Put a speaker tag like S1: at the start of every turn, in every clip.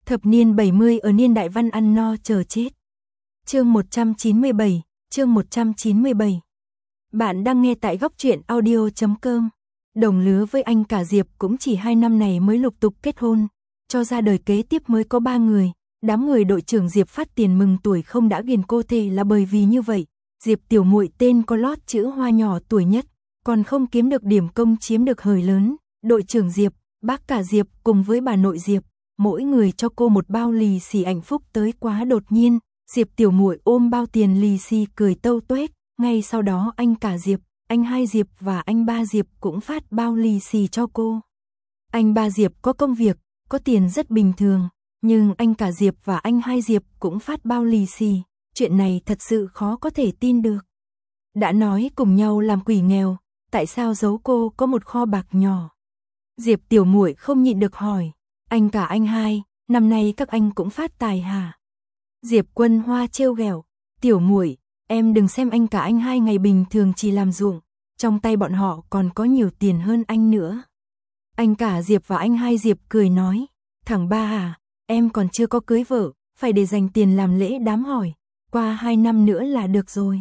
S1: Thập niên 70 ở niên đại văn ăn no chờ chết. Chương 197. Bạn đang nghe tại góc truyện audio.com. Đồng lứa với anh cả Diệp cũng chỉ 2 năm này mới lục tục kết hôn, cho ra đời kế tiếp mới có 3 người. Đám người đội trưởng Diệp phát tiền mừng tuổi không đã ghiền cô thể là bởi vì như vậy. Diệp tiểu muội tên có lót chữ Hoa nhỏ tuổi nhất, còn không kiếm được điểm công chiếm được hời lớn. Đội trưởng Diệp, bác cả Diệp cùng với bà nội Diệp, mỗi người cho cô một bao lì xì, hạnh phúc tới quá đột nhiên. Diệp tiểu muội ôm bao tiền lì xì cười tâu tuét. Ngay sau đó anh cả Diệp, anh hai Diệp và anh ba Diệp cũng phát bao lì xì cho cô. Anh ba Diệp có công việc, có tiền rất bình thường, nhưng anh cả Diệp và anh hai Diệp cũng phát bao lì xì. Chuyện này thật sự khó có thể tin được. Đã nói cùng nhau làm quỷ nghèo, tại sao giấu cô có một kho bạc nhỏ? Diệp tiểu muội không nhịn được hỏi, anh cả anh hai, năm nay các anh cũng phát tài hả? Diệp Quân Hoa trêu ghẹo, tiểu muội, em đừng xem anh cả anh hai ngày bình thường chỉ làm ruộng, trong tay bọn họ còn có nhiều tiền hơn anh nữa. Anh cả Diệp và anh hai Diệp cười nói, thằng ba à, em còn chưa có cưới vợ, phải để dành tiền làm lễ đám hỏi, qua 2 năm nữa là được rồi.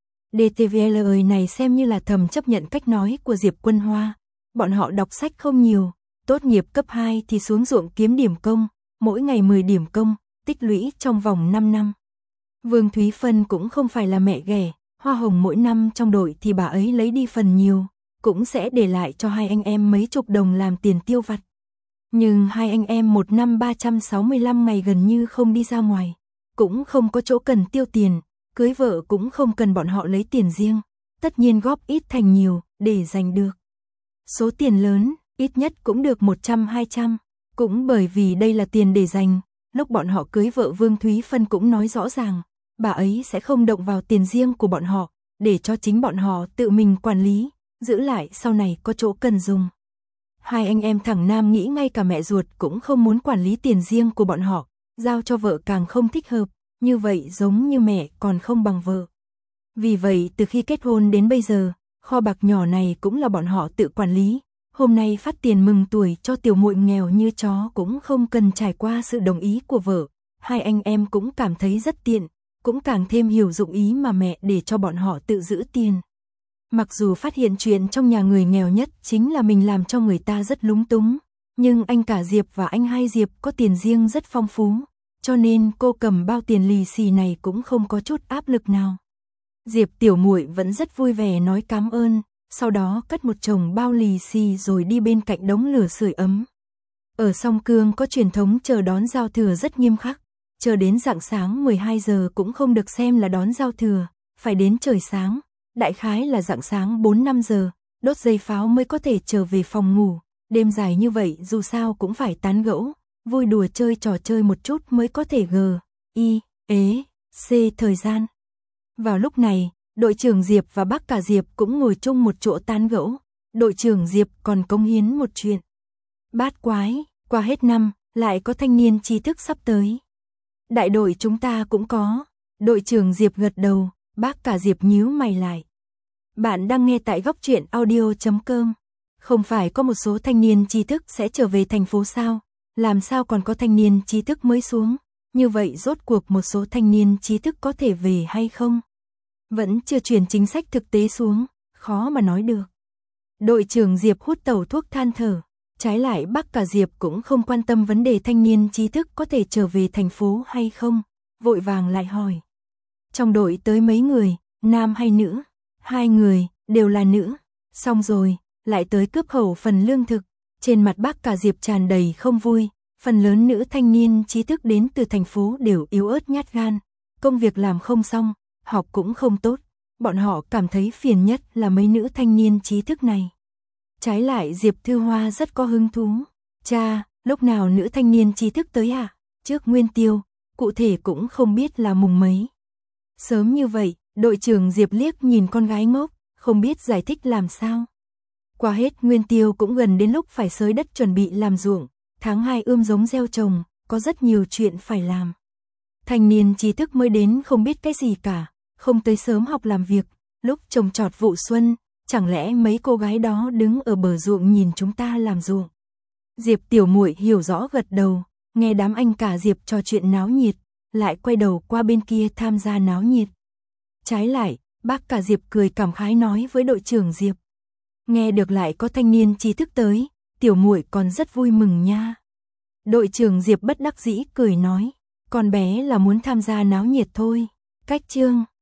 S1: DTVL này xem như là thầm chấp nhận cách nói của Diệp Quân Hoa. Bọn họ đọc sách không nhiều, tốt nghiệp cấp 2 thì xuống ruộng kiếm điểm công, mỗi ngày 10 điểm công, tích lũy trong vòng 5 năm. Vương Thúy Phân cũng không phải là mẹ ghẻ, hoa hồng mỗi năm trong đội thì bà ấy lấy đi phần nhiều, cũng sẽ để lại cho hai anh em mấy chục đồng làm tiền tiêu vặt. Nhưng hai anh em một năm 365 ngày gần như không đi ra ngoài, cũng không có chỗ cần tiêu tiền, cưới vợ cũng không cần bọn họ lấy tiền riêng, tất nhiên góp ít thành nhiều để dành được số tiền lớn, ít nhất cũng được 100-200, cũng bởi vì đây là tiền để dành. Lúc bọn họ cưới vợ Vương Thúy Phân cũng nói rõ ràng, bà ấy sẽ không động vào tiền riêng của bọn họ, để cho chính bọn họ tự mình quản lý, giữ lại sau này có chỗ cần dùng. Hai anh em thằng Nam nghĩ ngay cả mẹ ruột cũng không muốn quản lý tiền riêng của bọn họ, giao cho vợ càng không thích hợp, như vậy giống như mẹ còn không bằng vợ. Vì vậy từ khi kết hôn đến bây giờ, kho bạc nhỏ này cũng là bọn họ tự quản lý. Hôm nay phát tiền mừng tuổi cho tiểu muội nghèo như chó cũng không cần trải qua sự đồng ý của vợ. Hai anh em cũng cảm thấy rất tiện, cũng càng thêm hiểu dụng ý mà mẹ để cho bọn họ tự giữ tiền. Mặc dù phát hiện chuyện trong nhà người nghèo nhất chính là mình làm cho người ta rất lúng túng, nhưng anh cả Diệp và anh hai Diệp có tiền riêng rất phong phú, cho nên cô cầm bao tiền lì xì này cũng không có chút áp lực nào. Diệp tiểu muội vẫn rất vui vẻ nói cảm ơn, sau đó cất một chồng bao lì xì rồi đi bên cạnh đống lửa sưởi ấm. Ở Song Cương có truyền thống chờ đón giao thừa rất nghiêm khắc, chờ đến rạng sáng 12 giờ cũng không được xem là đón giao thừa, phải đến trời sáng, đại khái là rạng sáng 4-5 giờ, đốt dây pháo mới có thể trở về phòng ngủ. Đêm dài như vậy dù sao cũng phải tán gẫu, vui đùa chơi trò chơi một chút mới có thể thời gian. Vào lúc này, đội trưởng Diệp và bác cả Diệp cũng ngồi chung một chỗ tán gẫu. Đội trưởng Diệp còn cống hiến một chuyện. Bát quái, qua hết năm, lại có thanh niên trí thức sắp tới. Đại đội chúng ta cũng có. Đội trưởng Diệp gật đầu, bác cả Diệp nhíu mày lại. Bạn đang nghe tại góc truyện audio.com. Không phải có một số thanh niên trí thức sẽ trở về thành phố sao? Làm sao còn có thanh niên trí thức mới xuống? Như vậy rốt cuộc một số thanh niên trí thức có thể về hay không? Vẫn chưa truyền chính sách thực tế xuống, khó mà nói được. Đội trưởng Diệp hút tẩu thuốc than thở, trái lại bác cả Diệp cũng không quan tâm vấn đề thanh niên trí thức có thể trở về thành phố hay không, vội vàng lại hỏi. Trong đội tới mấy người, nam hay nữ? 2 người, đều là nữ. Xong rồi, lại tới cướp khẩu phần lương thực. Trên mặt bác cả Diệp tràn đầy không vui, phần lớn nữ thanh niên trí thức đến từ thành phố đều yếu ớt nhát gan, công việc làm không xong, học cũng không tốt, bọn họ cảm thấy phiền nhất là mấy nữ thanh niên trí thức này. Trái lại Diệp Thư Hoa rất có hứng thú. Cha, lúc nào nữ thanh niên trí thức tới à? Trước Nguyên Tiêu, cụ thể cũng không biết là mùng mấy. Sớm như vậy, đội trưởng Diệp liếc nhìn con gái ngốc, không biết giải thích làm sao. Qua hết Nguyên Tiêu cũng gần đến lúc phải xới đất chuẩn bị làm ruộng, tháng 2 ươm giống gieo trồng, có rất nhiều chuyện phải làm. Thanh niên trí thức mới đến không biết cái gì cả, không tới sớm học làm việc, lúc trồng trọt vụ xuân, chẳng lẽ mấy cô gái đó đứng ở bờ ruộng nhìn chúng ta làm ruộng. Diệp tiểu muội hiểu rõ gật đầu, nghe đám anh cả Diệp trò chuyện náo nhiệt, lại quay đầu qua bên kia tham gia náo nhiệt. Trái lại, bác cả Diệp cười cảm khái nói với đội trưởng Diệp. Nghe được lại có thanh niên trí thức tới, tiểu muội còn rất vui mừng nha. Đội trưởng Diệp bất đắc dĩ cười nói, con bé là muốn tham gia náo nhiệt thôi. Cách chương